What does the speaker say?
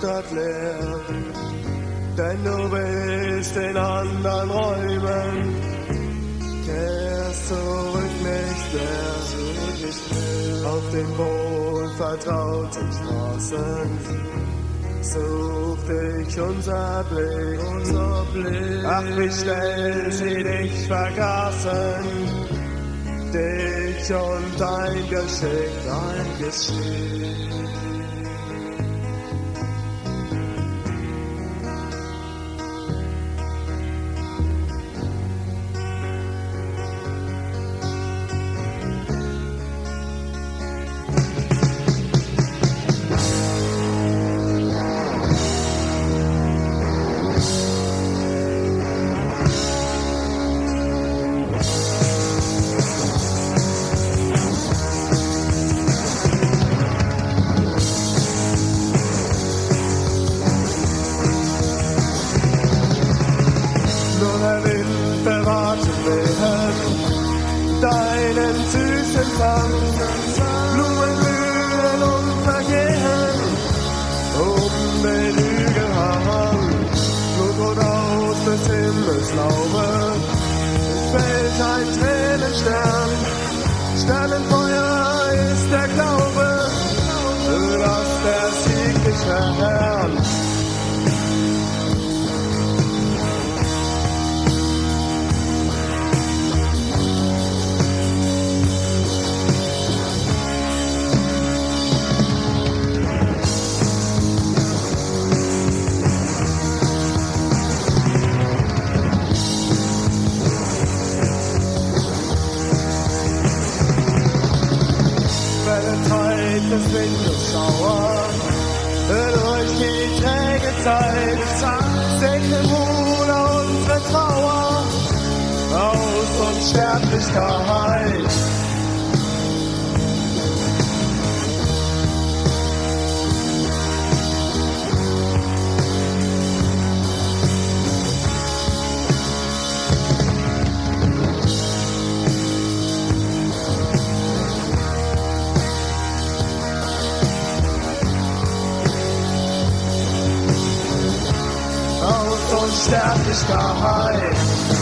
Stadt leer, denn du bist in anderen Räumen, kehrst zurück nicht mehr, auf den wohlvertrauten Straßen, sucht dich unser Blick, ach wie schnell sie dich vergaßen, dich und dein Geschick, deinen süßen Fang, Blumen blühen und vergehen, den Hügelhang, Blut aus des Himmels Laube, es fällt ein Tränenstern, Sternenfeuer ist der Glaube, dass der Sieg dich verherrnt. Zeit des Winterschauer, durch die träge Zeit, segne Bruder unsere Trauer, aus Unsterblichkeit. Unsterblichkeit.